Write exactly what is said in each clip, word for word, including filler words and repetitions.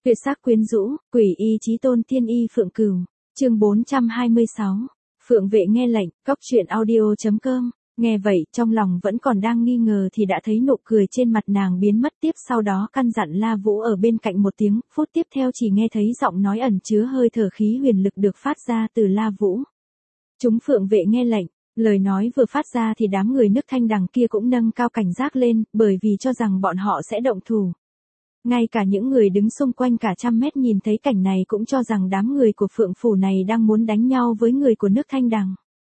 Tuyệt sắc quyến rũ, quỷ y chí tôn tiên y Phượng Cửu. Chương bốn trăm hai mươi sáu. Phượng vệ nghe lệnh, cóc truyện audio chấm com. Nghe vậy, trong lòng vẫn còn đang nghi ngờ thì đã thấy nụ cười trên mặt nàng biến mất, tiếp sau đó căn dặn La Vũ ở bên cạnh một tiếng, phút tiếp theo chỉ nghe thấy giọng nói ẩn chứa hơi thở khí huyền lực được phát ra từ La Vũ. Chúng Phượng vệ nghe lệnh. Lời nói vừa phát ra thì đám người nước Thanh Đằng kia cũng nâng cao cảnh giác lên, bởi vì cho rằng bọn họ sẽ động thủ. Ngay cả những người đứng xung quanh cả trăm mét nhìn thấy cảnh này cũng cho rằng đám người của Phượng Phủ này đang muốn đánh nhau với người của nước Thanh Đằng.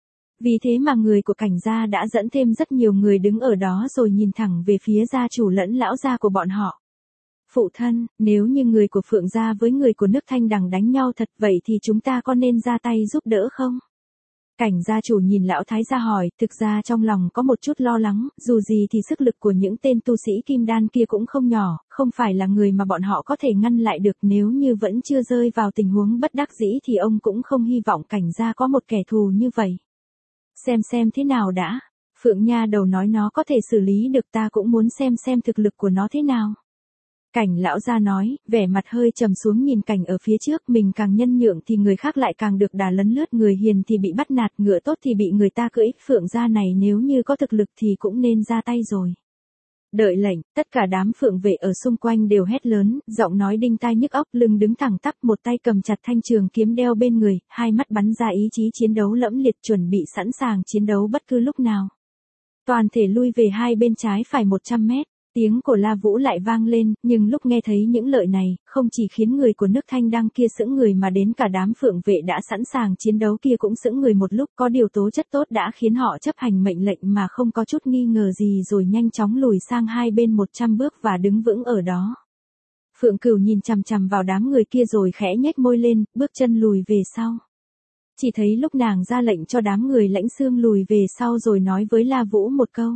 Vì thế mà người của cảnh gia đã dẫn thêm rất nhiều người đứng ở đó rồi nhìn thẳng về phía gia chủ lẫn lão gia của bọn họ. Phụ thân, nếu như người của Phượng gia với người của nước Thanh Đằng đánh nhau thật vậy thì chúng ta có nên ra tay giúp đỡ không? Cảnh gia chủ nhìn lão thái gia hỏi, thực ra trong lòng có một chút lo lắng, dù gì thì sức lực của những tên tu sĩ kim đan kia cũng không nhỏ, không phải là người mà bọn họ có thể ngăn lại được, nếu như vẫn chưa rơi vào tình huống bất đắc dĩ thì ông cũng không hy vọng cảnh gia có một kẻ thù như vậy. Xem xem thế nào đã, Phượng Nha đầu nói nó có thể xử lý được, ta cũng muốn xem xem thực lực của nó thế nào. Cảnh lão gia nói, vẻ mặt hơi trầm xuống nhìn cảnh ở phía trước, mình càng nhân nhượng thì người khác lại càng được đà lấn lướt, người hiền thì bị bắt nạt, ngựa tốt thì bị người ta cưỡi, Phượng gia này nếu như có thực lực thì cũng nên ra tay rồi. Đợi lệnh, tất cả đám phượng vệ ở xung quanh đều hét lớn, giọng nói đinh tai nhức óc, lưng đứng thẳng tắp, một tay cầm chặt thanh trường kiếm đeo bên người, hai mắt bắn ra ý chí chiến đấu lẫm liệt, chuẩn bị sẵn sàng chiến đấu bất cứ lúc nào. Toàn thể lui về hai bên trái phải một trăm mét. Tiếng của La Vũ lại vang lên, nhưng lúc nghe thấy những lời này, không chỉ khiến người của nước Thanh Đăng kia sững người mà đến cả đám phượng vệ đã sẵn sàng chiến đấu kia cũng sững người một lúc, có điều tố chất tốt đã khiến họ chấp hành mệnh lệnh mà không có chút nghi ngờ gì rồi nhanh chóng lùi sang hai bên một trăm bước và đứng vững ở đó. Phượng Cửu nhìn chằm chằm vào đám người kia rồi khẽ nhếch môi lên, bước chân lùi về sau. Chỉ thấy lúc nàng ra lệnh cho đám người lãnh xương lùi về sau rồi nói với La Vũ một câu.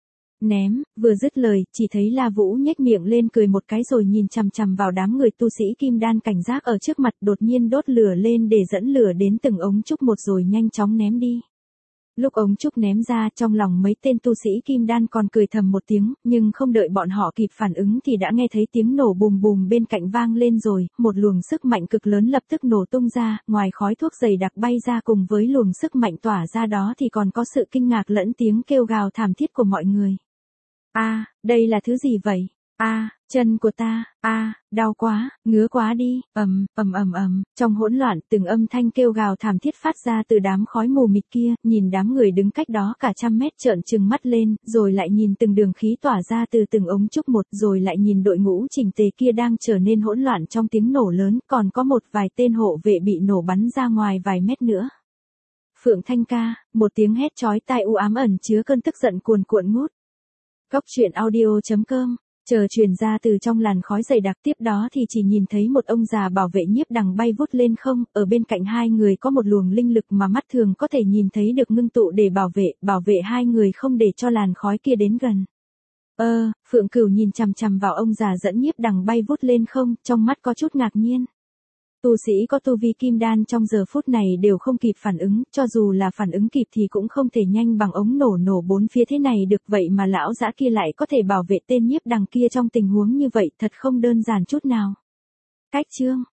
Ném, vừa dứt lời, chỉ thấy La Vũ nhếch miệng lên cười một cái rồi nhìn chằm chằm vào đám người tu sĩ kim đan cảnh giác ở trước mặt, đột nhiên đốt lửa lên để dẫn lửa đến từng ống trúc một rồi nhanh chóng ném đi. Lúc ống trúc ném ra, trong lòng mấy tên tu sĩ kim đan còn cười thầm một tiếng, nhưng không đợi bọn họ kịp phản ứng thì đã nghe thấy tiếng nổ bùm bùm bên cạnh vang lên rồi, một luồng sức mạnh cực lớn lập tức nổ tung ra, ngoài khói thuốc dày đặc bay ra cùng với luồng sức mạnh tỏa ra đó thì còn có sự kinh ngạc lẫn tiếng kêu gào thảm thiết của mọi người. A, à, đây là thứ gì vậy? A, à, chân của ta, a, à, đau quá, ngứa quá đi, ầm, ầm ầm ầm, trong hỗn loạn, từng âm thanh kêu gào thảm thiết phát ra từ đám khói mù mịt kia, nhìn đám người đứng cách đó cả trăm mét trợn trừng mắt lên, rồi lại nhìn từng đường khí tỏa ra từ từng ống trúc một, rồi lại nhìn đội ngũ chỉnh tề kia đang trở nên hỗn loạn trong tiếng nổ lớn, còn có một vài tên hộ vệ bị nổ bắn ra ngoài vài mét nữa. Phượng Thanh ca, một tiếng hét chói tai u ám ẩn chứa cơn tức giận cuồn cuộn ngút. Cóc truyện audio chấm com, chờ truyền ra từ trong làn khói dày đặc, tiếp đó thì chỉ nhìn thấy một ông già bảo vệ nhiếp đằng bay vút lên không, ở bên cạnh hai người có một luồng linh lực mà mắt thường có thể nhìn thấy được ngưng tụ để bảo vệ, bảo vệ hai người không để cho làn khói kia đến gần. Ơ, Phượng Cửu nhìn chằm chằm vào ông già dẫn nhiếp đằng bay vút lên không, trong mắt có chút ngạc nhiên. Tu sĩ có tu vi kim đan trong giờ phút này đều không kịp phản ứng, cho dù là phản ứng kịp thì cũng không thể nhanh bằng ống nổ nổ bốn phía thế này được, vậy mà lão dã kia lại có thể bảo vệ tên nhiếp đằng kia trong tình huống như vậy, thật không đơn giản chút nào. Cách chương